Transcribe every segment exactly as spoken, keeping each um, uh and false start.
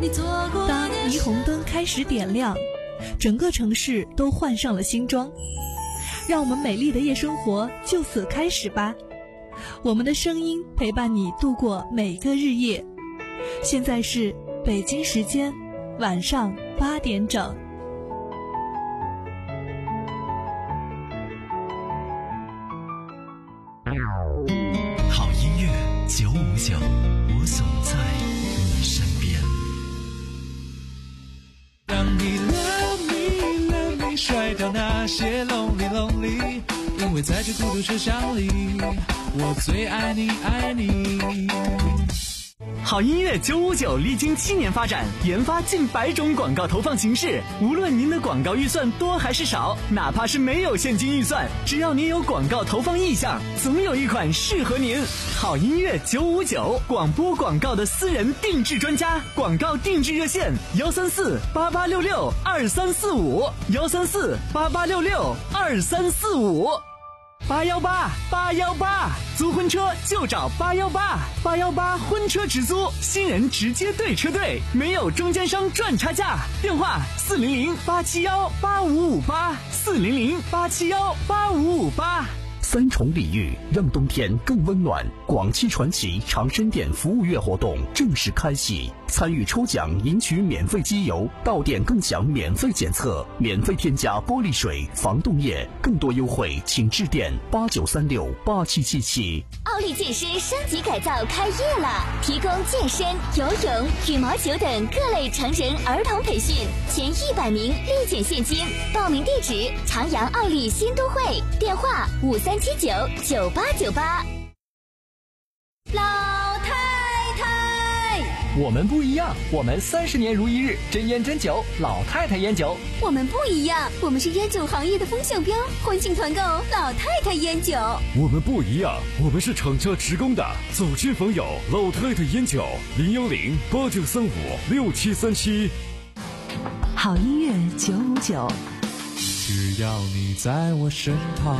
当霓虹灯开始点亮，整个城市都换上了新装，让我们美丽的夜生活就此开始吧。我们的声音陪伴你度过每个日夜。现在是北京时间晚上八点整。 好音乐九五九，我总在你身边。 让你 love me love me 甩掉那些 lonely lonely， 因为在这孤独车厢里，我最爱你爱你。 好音乐九五九历经七年发展，研发近百种广告投放形式。无论您的广告预算多还是少，哪怕是没有现金预算，只要您有广告投放意向，总有一款适合您。好音乐九五九，广播广告的私人定制专家，广告定制热线：幺三四八八六六二三四五，幺三四八八六六二三四五。八幺八八幺八，租婚车就找八幺八，八幺八婚车直租，新人直接对车队，没有中间商赚差价。电话四零零八七幺八五五八，四零零八七幺八五五八。 三重礼遇，让冬天更温暖。广汽传祺长生店服务月活动正式开启，参与抽奖赢取免费机油，到店更享免费检测，免费添加玻璃水、防冻液，更多优惠请致电八九三六八七七七。 奥利健身升级改造开业了，提供健身、游泳、羽毛球等各类成人儿童培训，前一百名立减现金。报名地址：长阳奥利新都会，电话五三七九九八九八。 老太太， 我们不一样，我们三十年如一日，真烟真酒，老太太烟酒。 我们不一样，我们是烟酒行业的风向标，欢庆团购老太太烟酒。 我们不一样，我们是厂家职工的，走亲访友，老太太烟酒，零幺零八九三五六七三七。 好音乐九五九， 只要你在我身旁。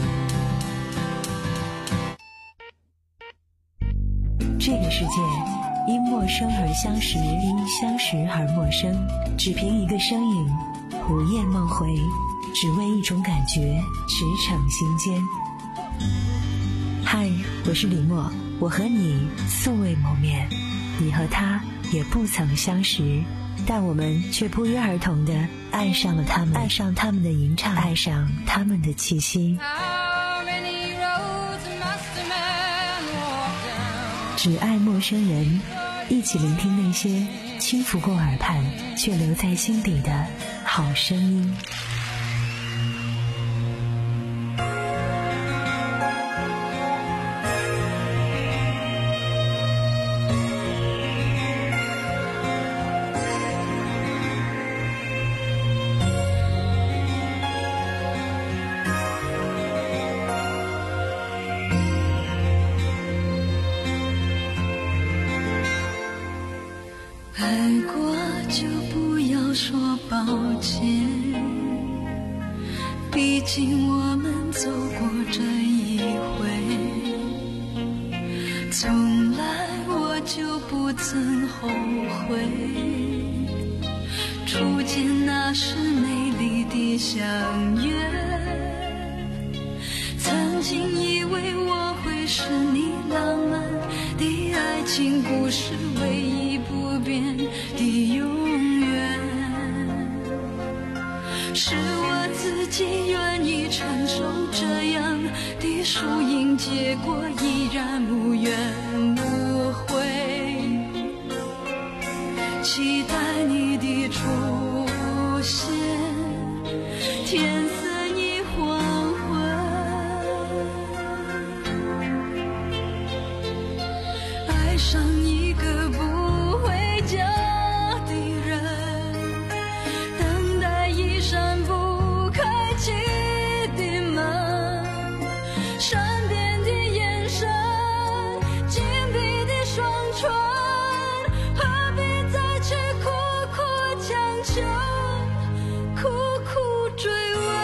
这个世界因陌生而相识，因相识而陌生，只凭一个身影，午夜梦回，只为一种感觉，驰骋心间。嗨，我是李默，我和你素未谋面，你和他也不曾相识，但我们却不约而同地爱上了他们，爱上他们的吟唱，爱上他们的气息。只爱陌生人，一起聆听那些轻拂过耳畔却留在心底的好声音。 爱过就不要说抱歉，毕竟我们走过这一回，从来我就不曾后悔，初见那时美丽的相约，曾经以为我会是你浪漫的爱情故事唯一不变的永远，是我自己愿意承受这样的输赢结果，依然无怨无悔，期待你的出现，天色已黄昏，爱上一个不回家的人，等待一扇不开启的门，善变的眼神，紧闭的双唇，何必再去苦苦强求，苦苦追问。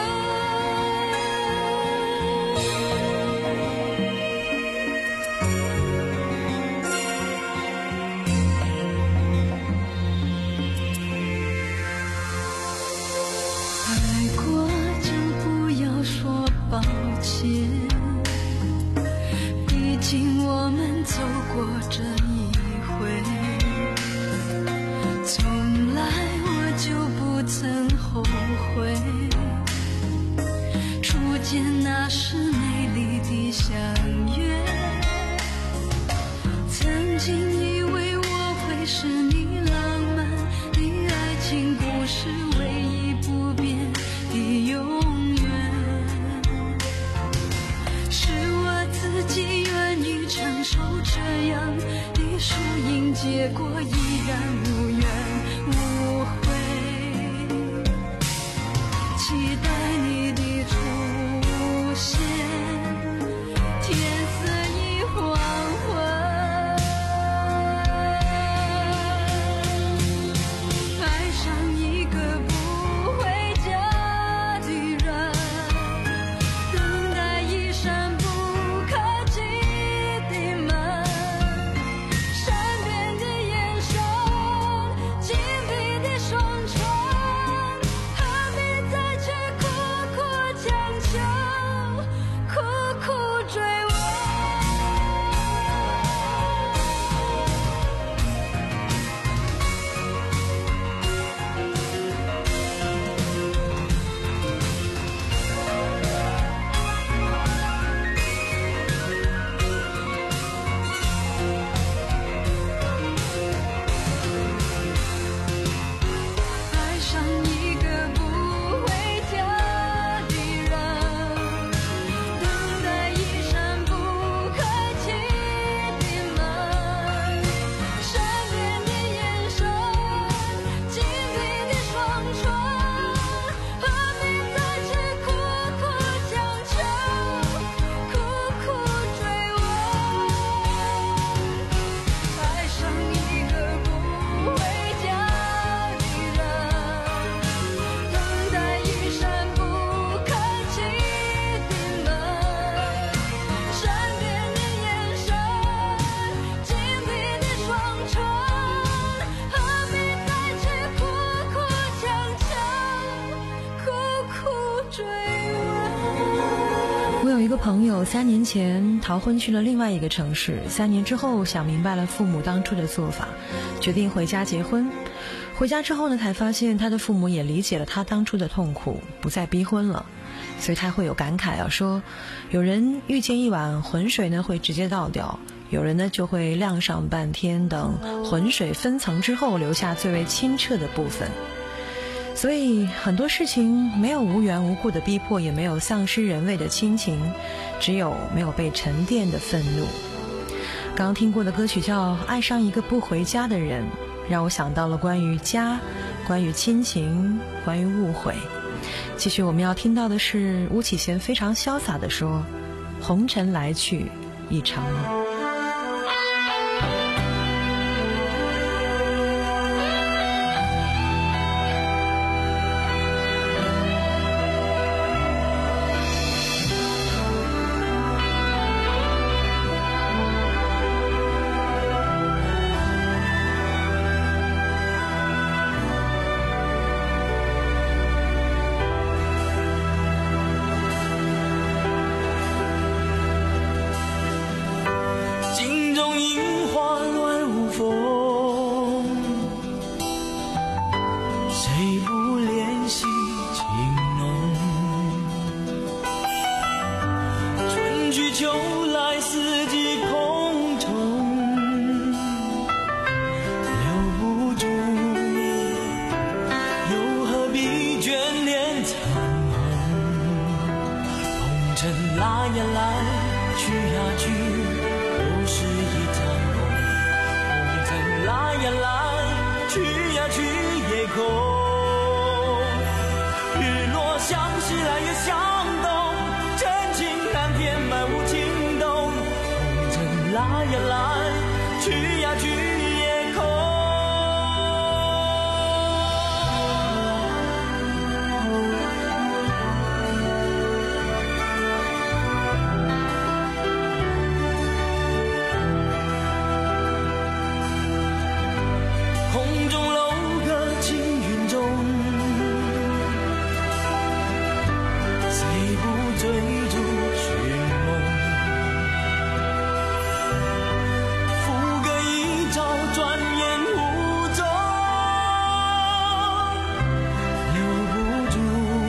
经以为我会是你浪漫的爱情故事唯一不变的永远，是我自己愿意承受这样的输赢，结果依然无怨无悔，期待你的出现，天色已黄昏，爱上一个不回家的人，等待一扇不可及的门，善变的眼神，紧闭的双唇，何必再去苦苦强求，苦苦追问。爱上一个不回家的人，等待一扇不可及的门，善变的眼神，紧闭的双唇，何必再去苦苦强求，苦苦追问。爱上一个不回家的人，等待一扇不可及的门，善变的眼神，紧闭的双唇，何必再去苦苦强求，苦苦追问。 我有一个朋友，三年前逃婚去了另外一个城市，三年之后想明白了父母当初的做法，决定回家结婚。回家之后呢，才发现他的父母也理解了他当初的痛苦，不再逼婚了。所以他会有感慨啊，说有人遇见一碗浑水呢会直接倒掉，有人呢就会晾上半天，等浑水分层之后留下最为清澈的部分。所以很多事情没有无缘无故的逼迫，也没有丧失人味的亲情，只有没有被沉淀的愤怒。刚刚听过的歌曲叫《爱上一个不回家的人》，让我想到了关于家，关于亲情，关于误会。继续我们要听到的是巫启贤非常潇洒地说，红尘来去一场梦。 来呀来，去呀去，都是一场梦。红尘来呀来，去呀去也空。日落像是来越向东，真情难填满无情洞。红尘来呀来，去呀去也空。空中楼阁青云中，谁不追逐寻梦？浮歌一朝，转眼无踪，留不住，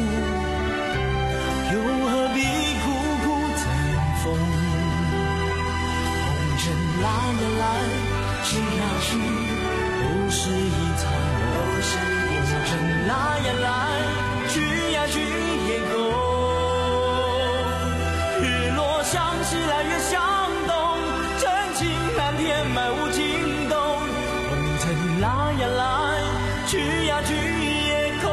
又何必苦苦争锋？红尘来呀来， 去呀去，都是一场梦。红尘来呀来，去呀去也空。日落像是来月相东，真情难填满无尽洞。红尘来呀来，去呀去也空。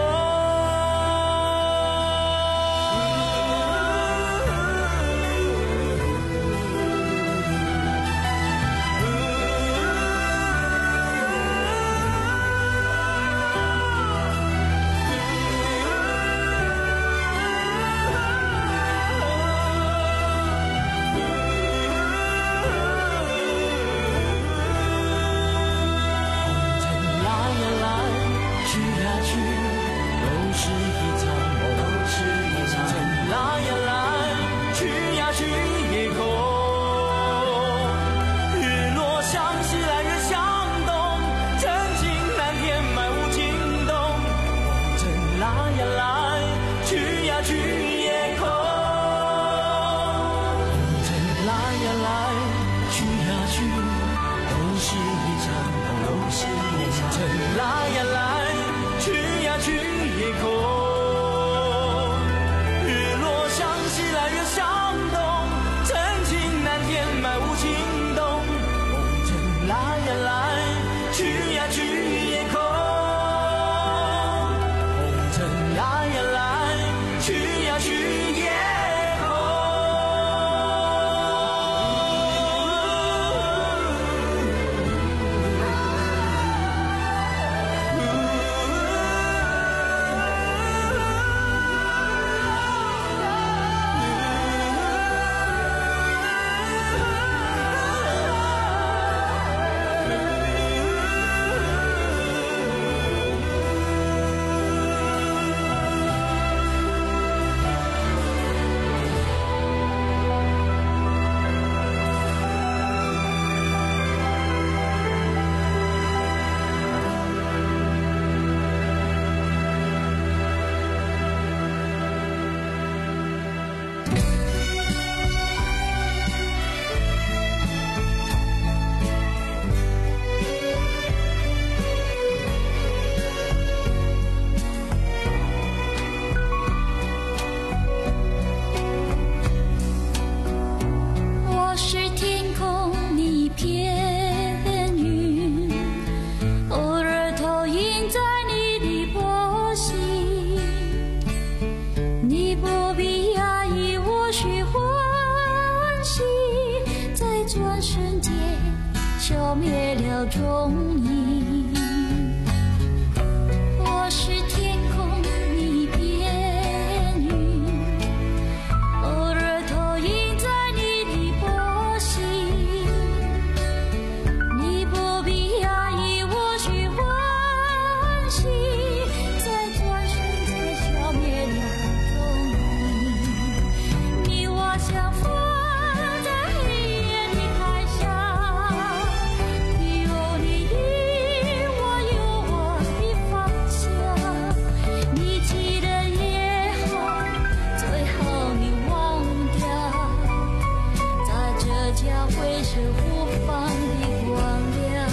消灭了踪影。我是天空，你边云，偶尔投影在你的波心。你不必压抑，我需欢喜，在转瞬间消灭了踪影。你我相逢。是无方的光亮。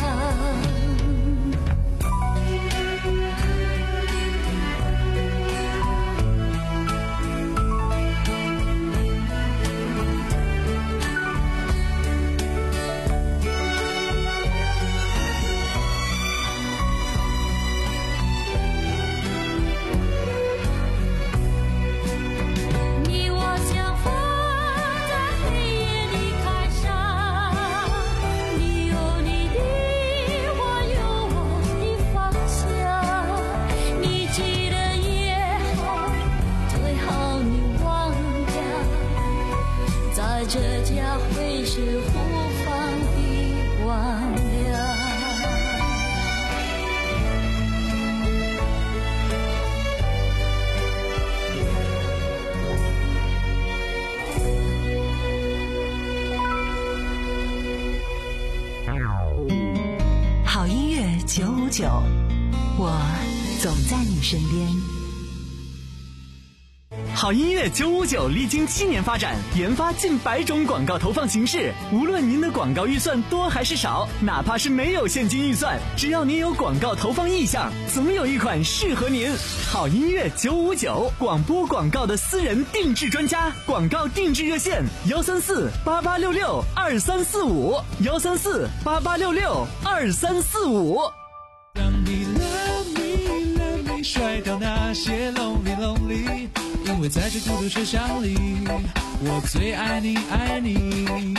你我相逢在黑夜里开沙，你有你的，我有我的方向。你记得也好，最好你忘掉，在这家会是无方的光亮。 好音乐九五九，我总在你身边。 好音乐九五九历经七年发展，研发近百种广告投放形式。无论您的广告预算多还是少，哪怕是没有现金预算，只要您有广告投放意向，总有一款适合您。好音乐九五九，广播广告的私人定制专家，广告定制热线：幺三四八八六六二三四五，幺三四八八六六二三四五。 让你 love me love me 甩掉那些 lonely lonely， 因为在这孤独车厢里，我最爱你爱你。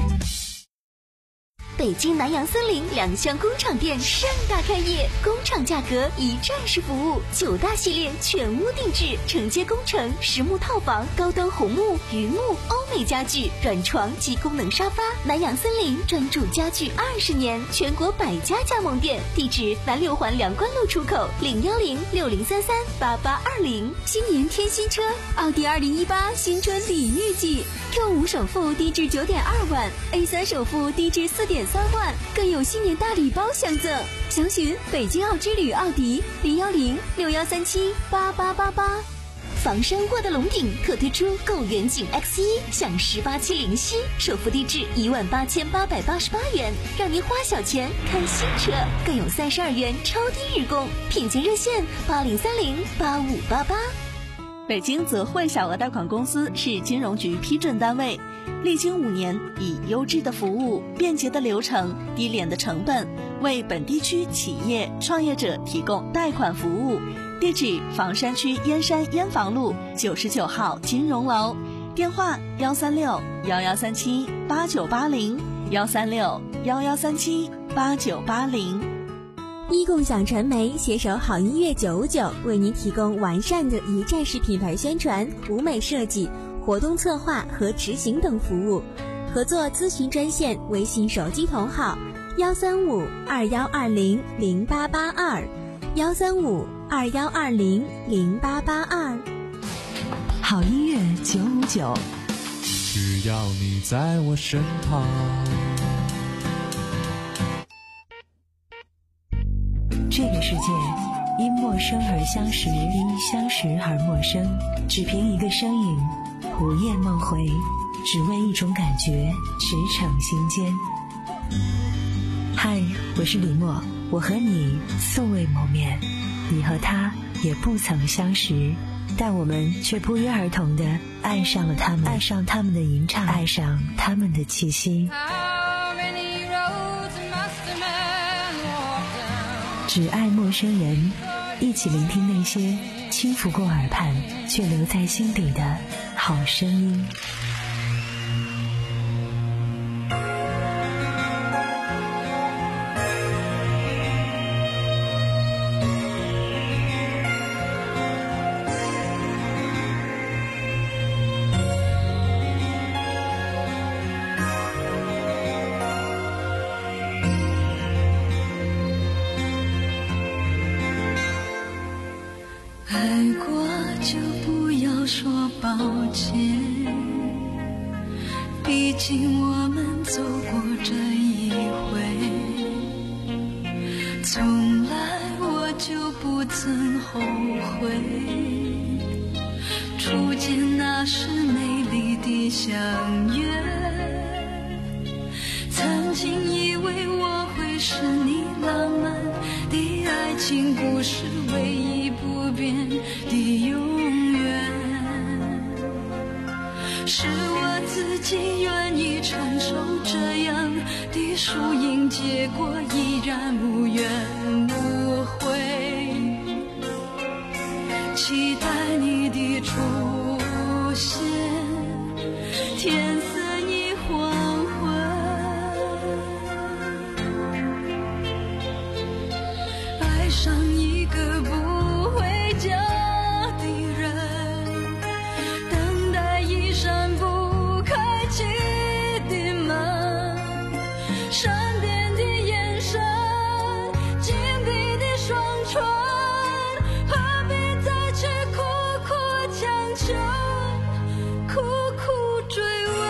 北京南阳森林两厢工厂店盛大开业，工厂价格一站式服务，九大系列全屋定制，承接工程、实木套房、高端红木、榆木、欧美家具、软床及功能沙发。南阳森林专注家具二十年，全国百家加盟店，地址南六环梁关路出口，零幺零六零三三八八二零。 新年添新车，奥迪二零一八新春礼遇季 ，Q 五首付低至九点二万 ，A 三首付低至四点三万，更有新年大礼包相赠。详询北京奥之旅奥迪零幺零六幺三七八八八八。 房山沃德龙顶特推出购远景 X 一，享十八期零息，首付低至一万八千八百八十八元，让您花小钱看新车，更有三十二元超低日供，品鉴热线八零三零八五八八。 北京泽汇小额贷款公司是金融局批准单位，历经五年，以优质的服务、便捷的流程、低廉的成本，为本地区企业创业者提供贷款服务。地址：房山区燕山燕房路九十九号金融楼，电话：幺三六幺幺三七八九八零，幺三六幺幺三七八九八零。 一共享传媒携手好音乐九五九，为您提供完善的一站式品牌宣传、舞美设计、活动策划和执行等服务。合作咨询专线：微信手机同号幺三五二幺二零零八八二，幺三五二幺二零零八八二。 好音乐九五九， 只要你在我身旁。 这个世界因陌生而相识，因相识而陌生，只凭一个身影，午夜梦回，只为一种感觉，驰骋心间。嗨，我是李默，我和你素未谋面，你和他也不曾相识，但我们却不约而同地爱上了他们，爱上他们的吟唱，爱上他们的气息。只爱陌生人，一起聆听那些轻拂过耳畔却留在心底的好声音。 爱过就不要说抱歉，毕竟我们走过这一回，从来我就不曾后悔，初见那时美丽的相约，曾经以为我会是你浪漫的爱情故事唯一不变的永远，是我自己愿意承受这样的输赢结果，依然无怨无悔，期待你的出现，天色已黄昏，爱上一个不回家的人，等待一扇不开启的门，闪电的眼神，紧闭的双唇，何必再去苦苦强求，苦苦追问。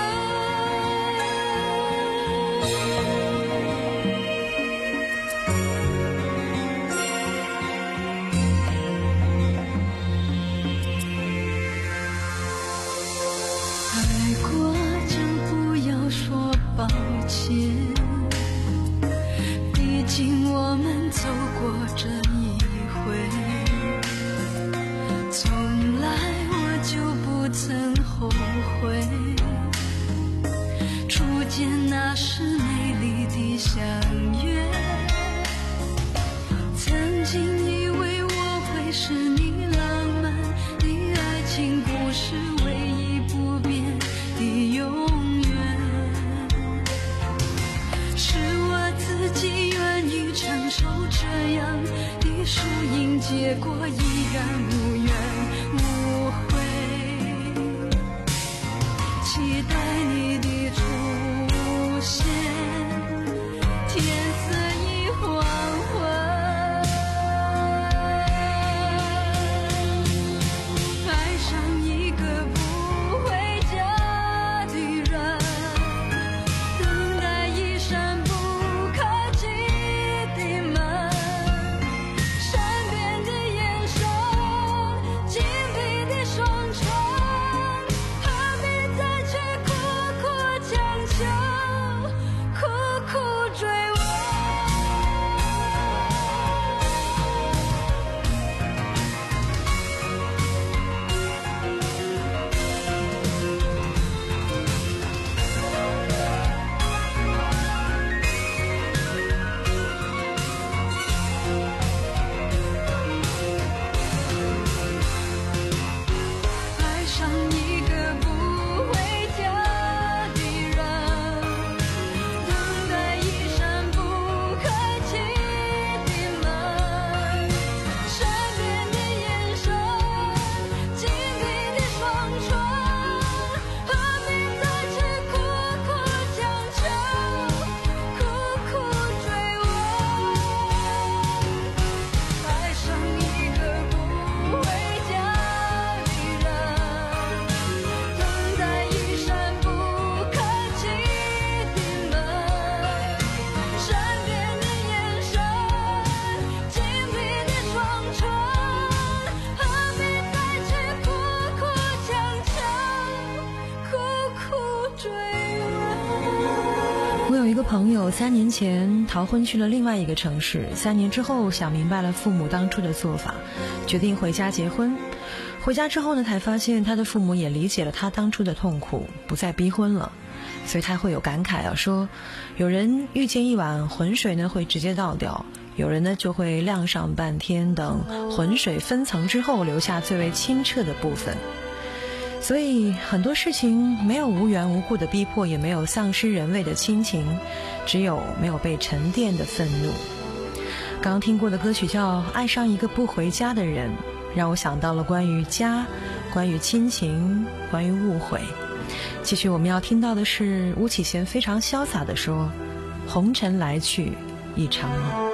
朋友三年前逃婚去了另外一个城市，三年之后想明白了父母当初的做法，决定回家结婚。回家之后呢，才发现他的父母也理解了他当初的痛苦，不再逼婚了。所以他会有感慨啊，说有人遇见一碗浑水呢会直接倒掉，有人呢就会晾上半天，等浑水分层之后留下最为清澈的部分。所以很多事情没有无缘无故的逼迫，也没有丧失人味的亲情，只有没有被沉淀的愤怒。刚刚听过的歌曲叫《爱上一个不回家的人》，让我想到了关于家，关于亲情，关于误会。继续我们要听到的是巫启贤非常潇洒地说，红尘来去一场梦。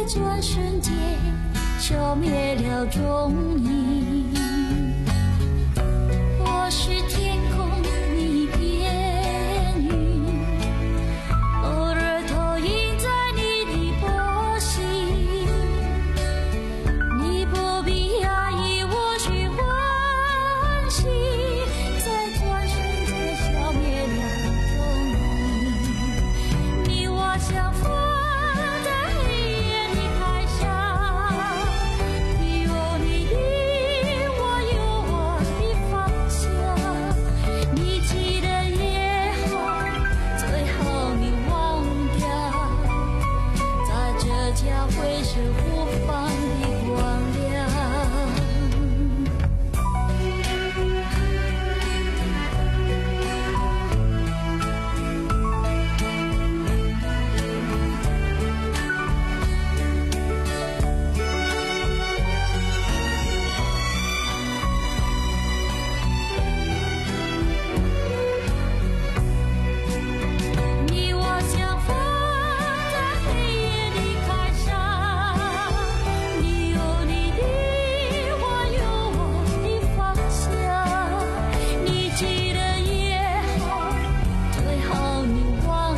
转瞬间消灭了踪影。我是天空一片云，偶尔投影在你的波心。你不必压抑我去欢喜，在转瞬间消灭了踪影。你我相逢在黑夜里开沙，你有你的，我有我的方向。你记得也好，最后你忘掉，在这将会是无方的光亮。你我相逢在黑夜里开沙，你有你的，我有我的方向。你记得也好，最后你忘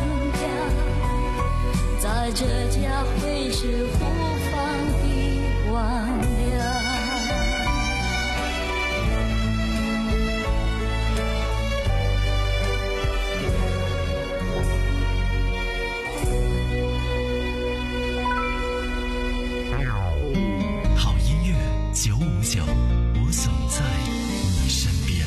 掉，在这将会是无方的光亮。 好音乐九五九，我总在你身边。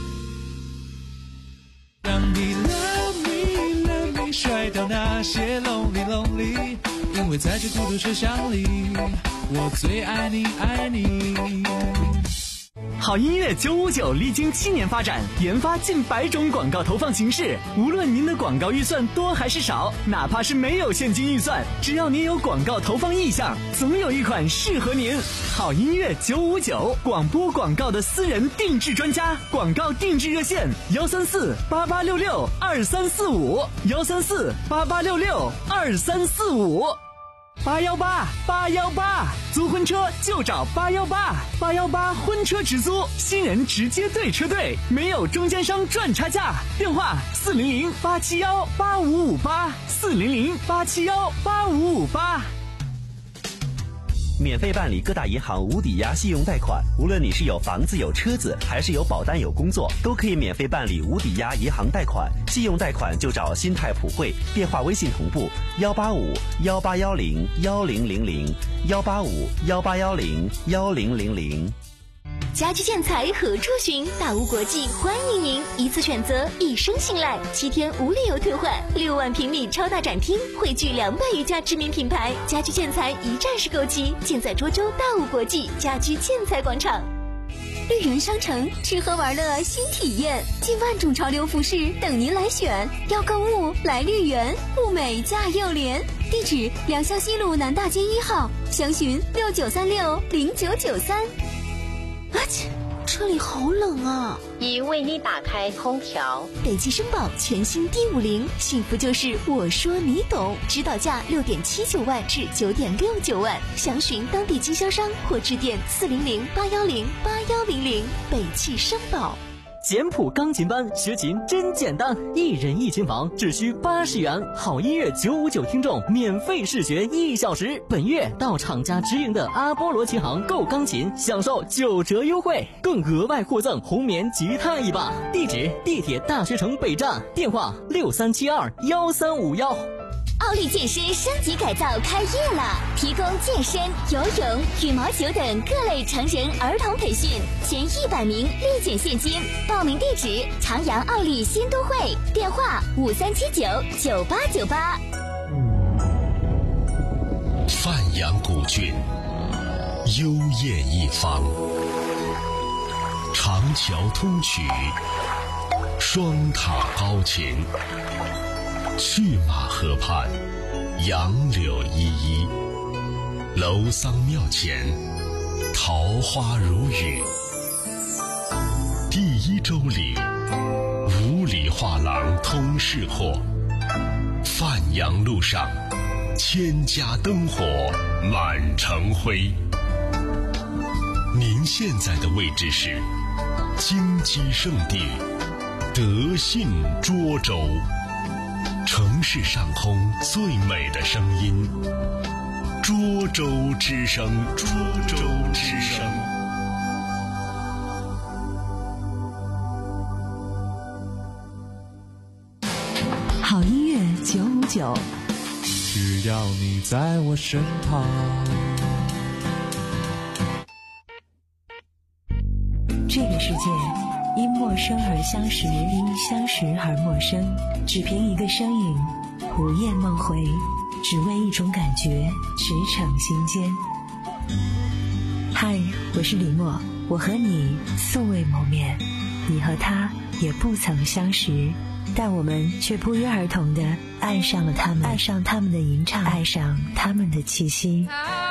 让你 love me love me 甩掉那些 lonely lonely， 因为在这孤独车厢里，我最爱你爱你。 好音乐九五九历经七年发展，研发近百种广告投放形式。无论您的广告预算多还是少，哪怕是没有现金预算，只要您有广告投放意向，总有一款适合您。好音乐九五九，广播广告的私人定制专家，广告定制热线：幺三四八八六六二三四五，幺三四八八六六二三四五。八幺八八幺八，租婚车就找八幺八，八幺八婚车直租，新人直接对车队，没有中间商赚差价。电话四零零八七幺八五五八，四零零八七幺八五五八。 免费办理各大银行无抵押信用贷款，无论你是有房子有车子，还是有保单有工作，都可以免费办理无抵押银行贷款。信用贷款就找新泰普惠，电话微信同步幺八五幺八幺零幺零零零幺八五幺八幺零幺零零零。 家居建材何处寻？大屋国际欢迎您，一次选择，一生信赖，七天无理由退换，六万平米超大展厅，汇聚两百余家知名品牌，家居建材一站式购齐，建在涿州大屋国际家居建材广场。绿园商城，吃喝玩乐新体验，近万种潮流服饰等您来选。要购物来绿园，物美价又廉。地址：良乡西路南大街一号，详询六九三六零九九三。啊切，车里好冷啊！ 已为你打开空调。 北汽绅宝全新 D 五零，幸福就是我说你懂。指导价六点七九万至九点六九万，详询当地经销商或致电四零零八幺零八幺零零。北汽绅宝。 简谱钢琴班学琴真简单，一人一琴房只需八十元，好音乐九五九听众免费试学一小时。本月到厂家直营的阿波罗琴行购钢琴，享受九折优惠，更额外获赠红棉吉他一把。地址：地铁大学城北站，电话六三七二幺三五幺。 奥利健身升级改造开业了，提供健身、游泳、羽毛球等各类成人儿童培训，前一百名立减现金。报名地址：长阳奥利新都会，电话五三七九九八九八。 范阳古郡，幽艳一方，长桥通衢，双塔高擎。去马河畔，杨柳依依，楼桑庙前，桃花如雨。第一周里，五里画廊通市货，范阳路上，千家灯火满城灰。您现在的位置是金鸡圣地德信涿州，城市上空最美的声音，涿州之声，涿州之声。 好音乐九五九， 只要你在我身旁。 这个世界因陌生而相识，因相识而陌生，只凭一个身影，午夜梦回，只为一种感觉，驰骋心间。嗨，我是李默，我和你素未谋面，你和他也不曾相识，但我们却不约而同地爱上了他们，爱上他们的吟唱，爱上他们的气息。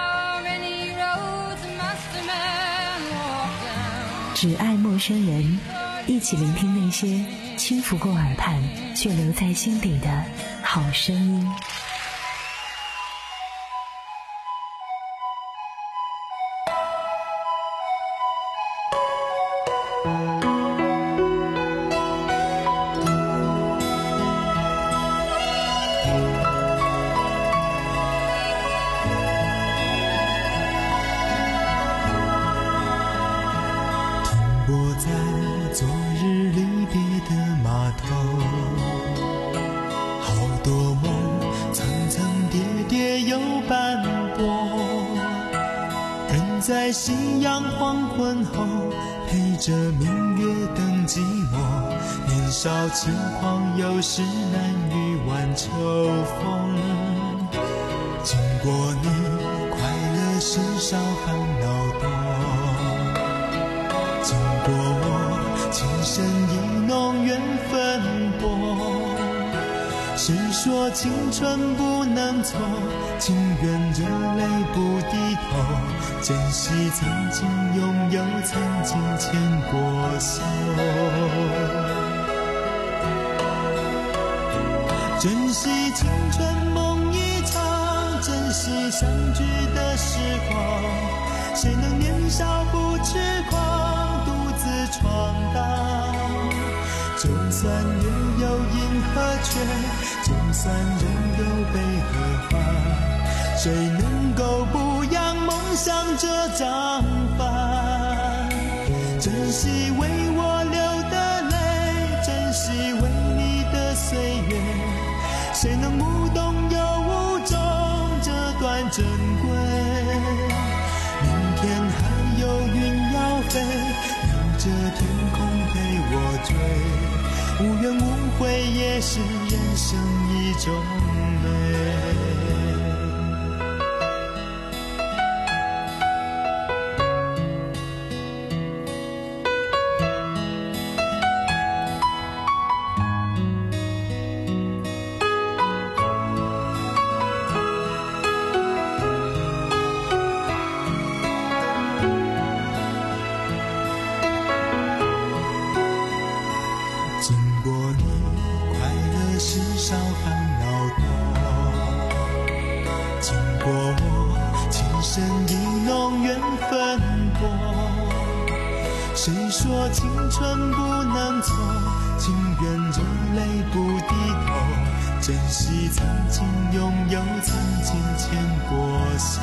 只爱陌生人，一起聆听那些轻拂过耳畔却留在心底的好声音。 在夕阳黄昏后，陪着明月等寂寞。年少轻狂，有时难御晚秋风。经过你，快乐时少，烦恼多。经过我，情深意浓，缘分薄。谁说青春不能错？情愿热泪不低头，珍惜曾经拥有，曾经牵过手。珍惜青春梦一场，珍惜相聚的时光。谁能年少不痴狂，独自闯荡？就算月有阴和缺，就算人有悲和欢，谁能够不让梦想这张帆？珍惜为我流的泪，珍惜为你的岁月，谁能无动又无衷这段珍贵？明天还有云要飞，留着天空陪我追。无怨无悔也是人生一种美。谁说青春不能错？情愿热泪不低头，珍惜曾经拥有，曾经牵过手。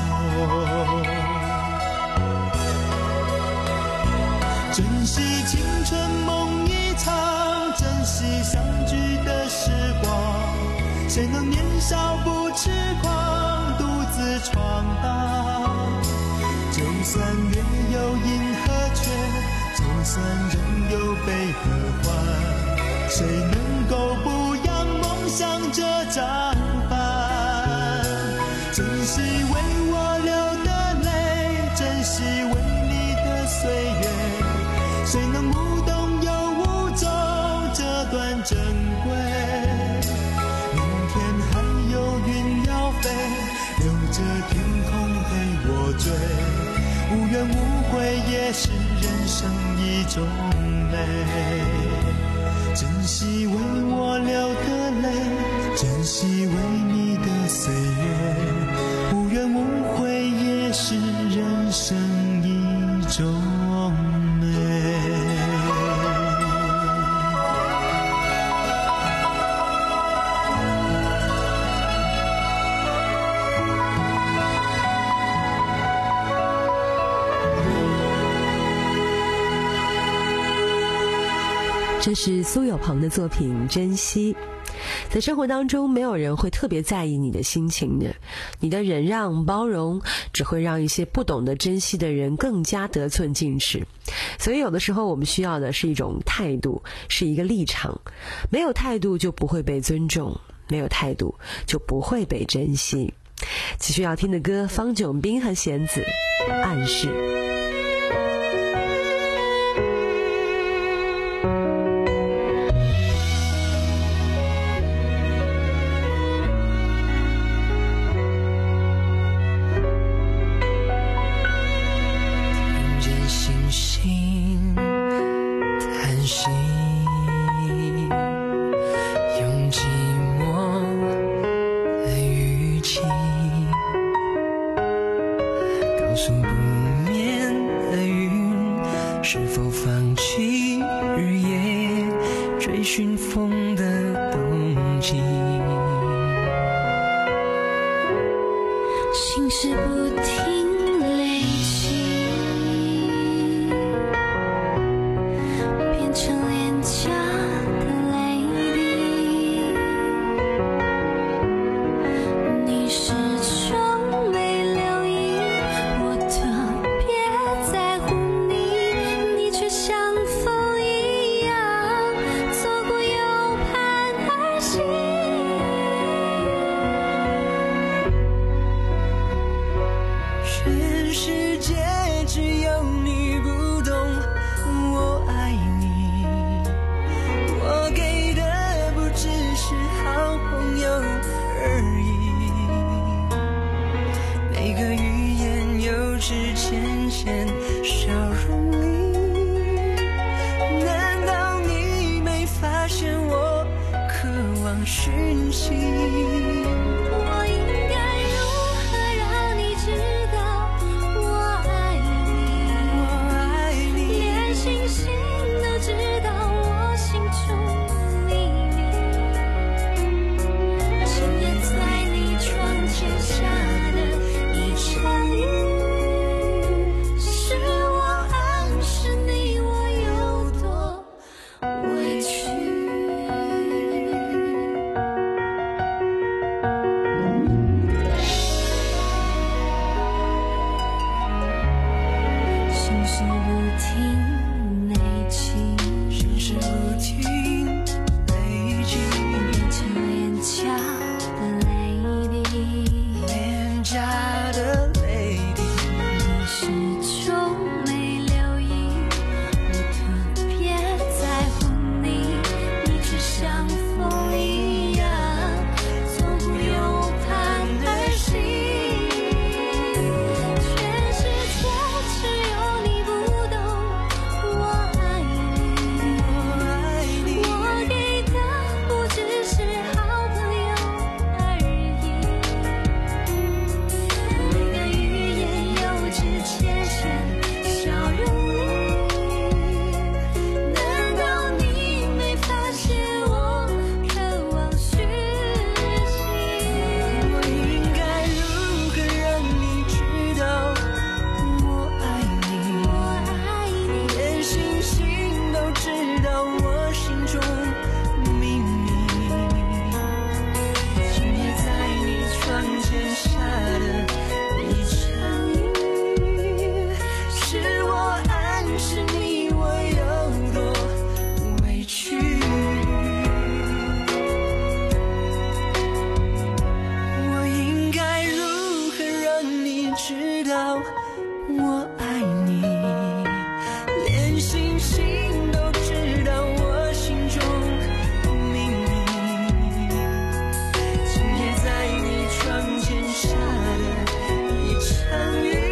珍惜青春梦一场，珍惜相聚的时光。谁能年少不痴狂，独自闯荡？就算月有阴和缺，就算人有悲和欢，谁能够不让梦想这张帆？珍惜为我流的泪，珍惜为你的岁月，谁能无动又无衷这段珍贵？明天还有云要飞，留着天空陪我追。无怨无悔也是人生一种美，珍惜为我流的泪，珍惜为你的岁月，无怨无悔是人生一种美。 这是苏有朋的作品《珍惜》。在生活当中，没有人会特别在意你的心情的，你的忍让包容只会让一些不懂得珍惜的人更加得寸进尺。所以有的时候我们需要的是一种态度，是一个立场。没有态度就不会被尊重，没有态度就不会被珍惜。继续要听的歌，方炯斌和弦子《暗示》。 心事不停累积，变成廉价的泪滴。你始终没留意我特别在乎你，你却像风一样错过又盼而行。全世界只有你不懂我爱你，我给的不只是好朋友而已。每个语言幼稚浅显笑容里，难道你没发现我渴望讯息？我应该如何让你知道我爱你？我爱你，连星星都知道我心中秘密。今夜在你窗前下的一场雨，是我暗示你我有多委屈。心事不停累积，心事不停累积，变成廉价的泪滴，廉价的泪滴。你始终没留意我特别在乎你，你却像风一样从不又盼而行。全世界只有你不懂我爱你，我爱你，我给的不只是好朋友而已。每个语言幼稚浅显笑容里，难道你没发现我渴望讯息？我应该如何让你知道我爱你？我爱你，连星星都知道我心中秘密。今夜在你窗前下的一场雨，是我暗示你我有多委屈。我应该如何让你知道我爱你？连星星都知道我心中秘密。今夜在你窗前下的一场雨，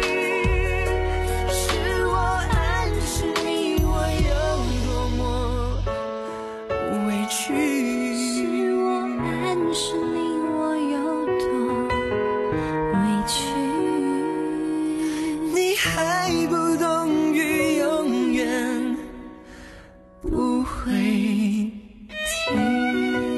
是我暗示你我有多么委屈。是我暗示你我有多委屈。 还不懂于永远不会停。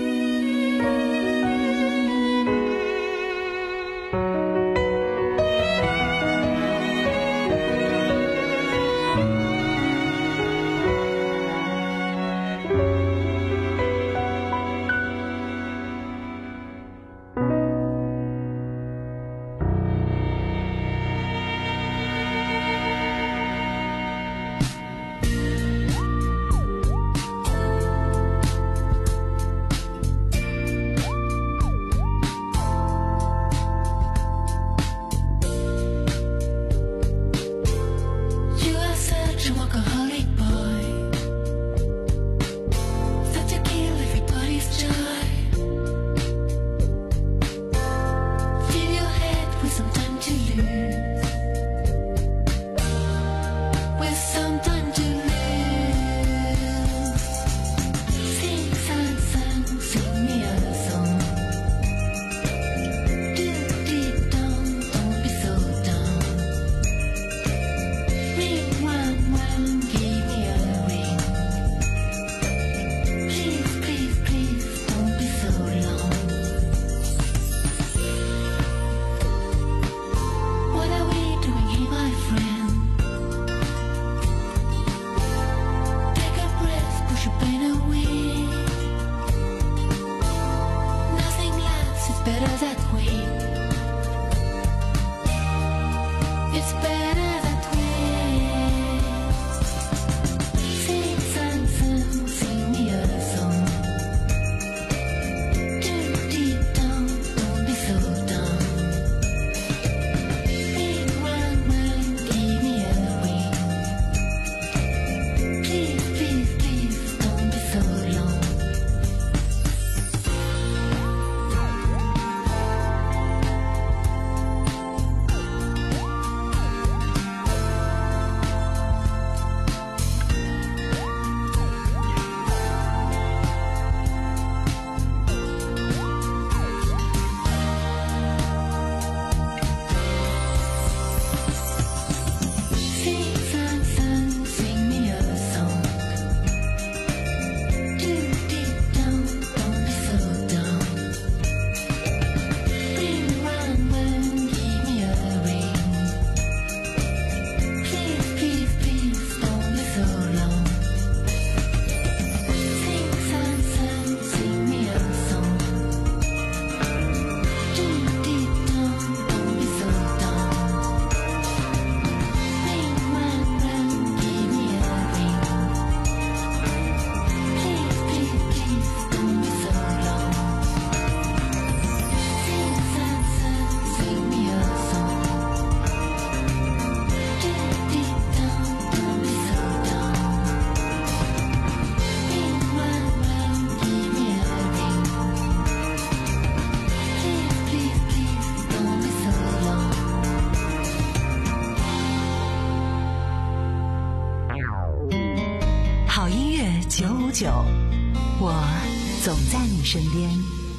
九，我总在你身边。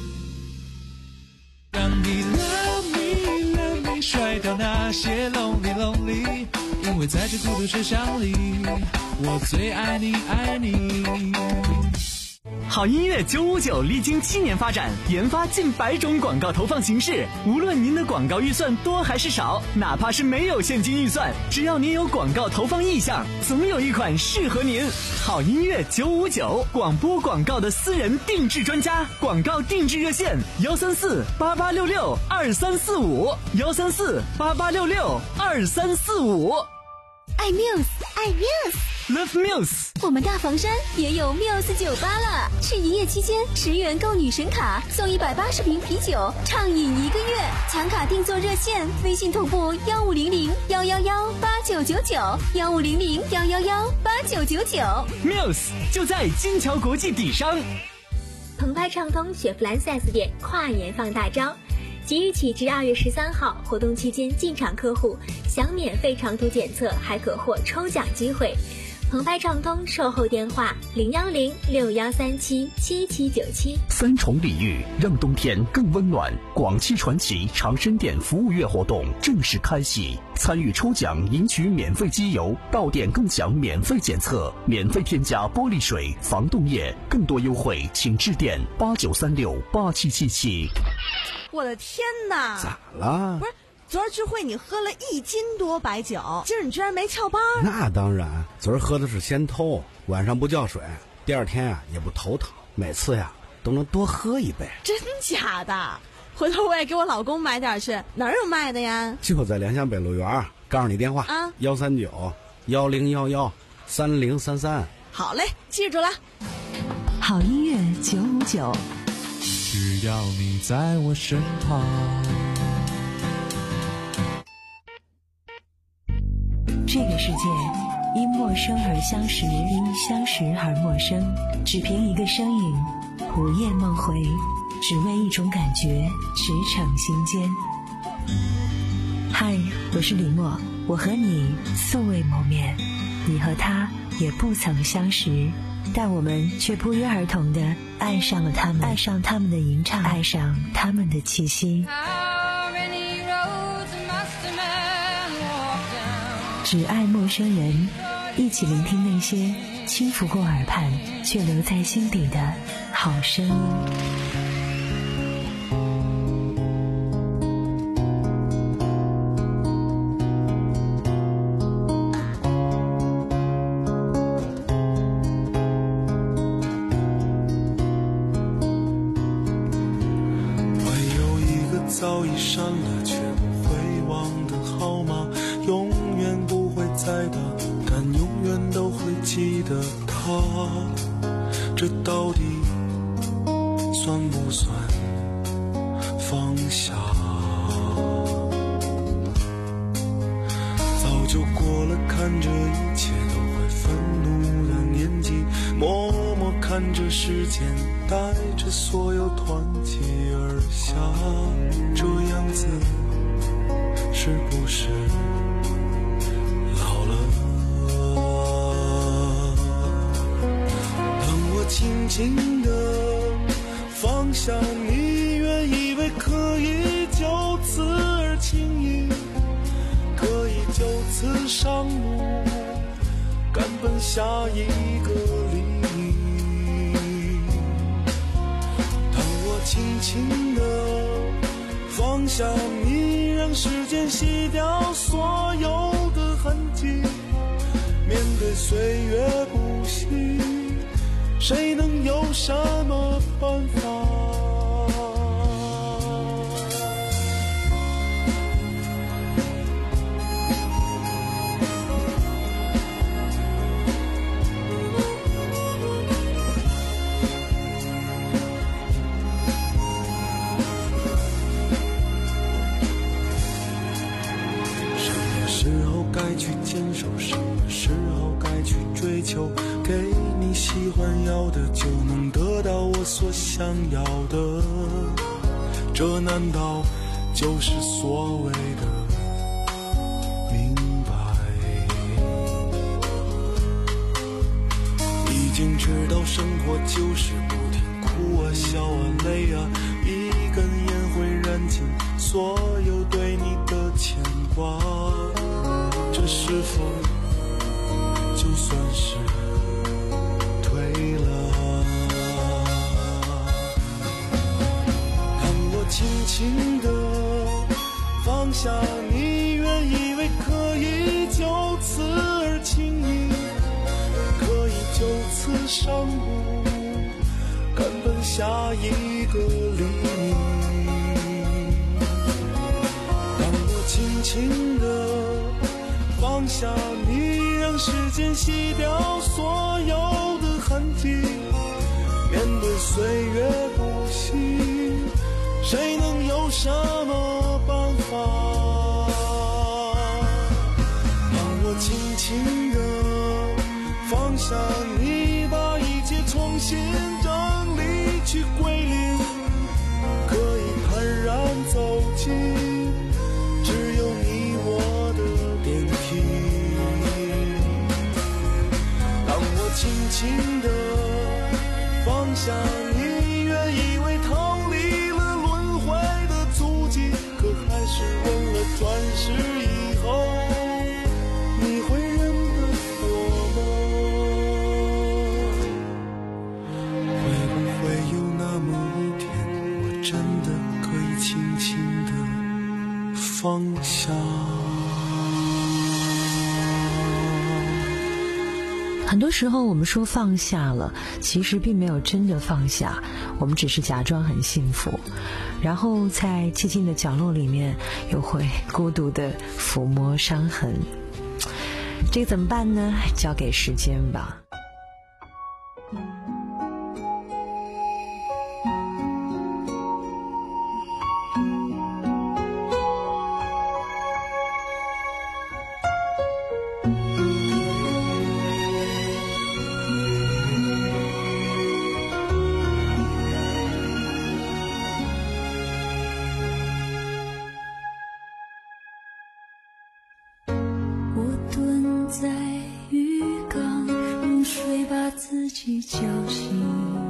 让你 love me love me 甩掉那些 lonely lonely， 因为在这孤独车厢里，我最爱你爱你。 好音乐九五九历经七年发展，研发近百种广告投放形式。无论您的广告预算多还是少，哪怕是没有现金预算，只要您有广告投放意向，总有一款适合您。好音乐九五九，广播广告的私人定制专家，广告定制热线幺三四八八六六二三四五幺三四八八六六二三四五。 爱 Muse， 爱 Muse。Love Muse， 我们大房山也有 Muse 酒吧了。是营业期间，十元购女神卡送一百八十瓶啤酒，畅饮一个月。抢卡订座热线：微信同步幺五零零幺幺幺八九九九幺五零零幺幺幺八九九九。 Muse 就在金桥国际底商。 澎湃畅通雪佛兰 四 S 店跨年放大招。即日起至二月十三号，活动期间进场客户享免费长途检测，还可获抽奖机会。 澎湃畅通售后电话零幺零六幺三七七七九七。 三重礼遇让冬天更温暖。广汽传祺长生店服务月活动正式开启，参与抽奖赢取免费机油，到店更享免费检测，免费添加玻璃水、防冻液，更多优惠请致电八九三六八七七七。 我的天哪！ 咋了？ 不是。昨儿聚会你喝了一斤多白酒，今儿你居然没翘班？ 那当然，昨儿喝的是仙偷，晚上不叫水，第二天呀、啊、也不头疼，每次呀都能多喝一杯。 真假的？回头我也给我老公买点去，哪儿有卖的呀？ 就在联想北路园，告诉你电话啊，幺三九幺零幺幺三零三三。 好嘞，记住了。 好音乐九五九， 只要你在我身旁。 这个世界因陌生而相识，因相识而陌生，只凭一个身影，午夜梦回，只为一种感觉，驰骋心间。嗨，我是李默，我和你素未谋面，你和他也不曾相识，但我们却不约而同地爱上了他们，爱上他们的吟唱，爱上他们的气息。只爱陌生人，一起聆听那些轻拂过耳畔却留在心底的好声音。 我有一个早已删了却不会忘的号码，永远不会再打，但永远都会记得他。这到底算不算放下？早就过了看着一切都会愤怒的年纪，默默看着时间带着所有团结而下。这样子是不是老了？当我轻轻地放下你，原以为可以就此而轻易，可以就此上路，赶奔下一个黎明。当我轻轻地放下你，让时间洗掉所有的痕迹，面对岁月不息，谁能有什么办法？给你喜欢要的，就能得到我所想要的，这难道就是所谓的明白？已经知道生活就是不停哭啊笑啊累啊，一根烟会燃尽所有对你的牵挂，这是否就算是退了？当我轻轻地放下你，原以为可以就此而轻易，可以就此上路，赶奔下一个黎明。当我轻轻地放下你，让时间洗掉所有的痕迹，面对岁月不息，谁能有什么办法？当我轻轻地放下你，把一切重新整理去归零，可以坦然走进只有你我的电梯。 放下。 很多时候我们说放下了，其实并没有真的放下，我们只是假装很幸福，然后在寂静的角落里面又会孤独地抚摸伤痕。这个怎么办呢？交给时间吧。 在浴缸，用水把自己浇醒。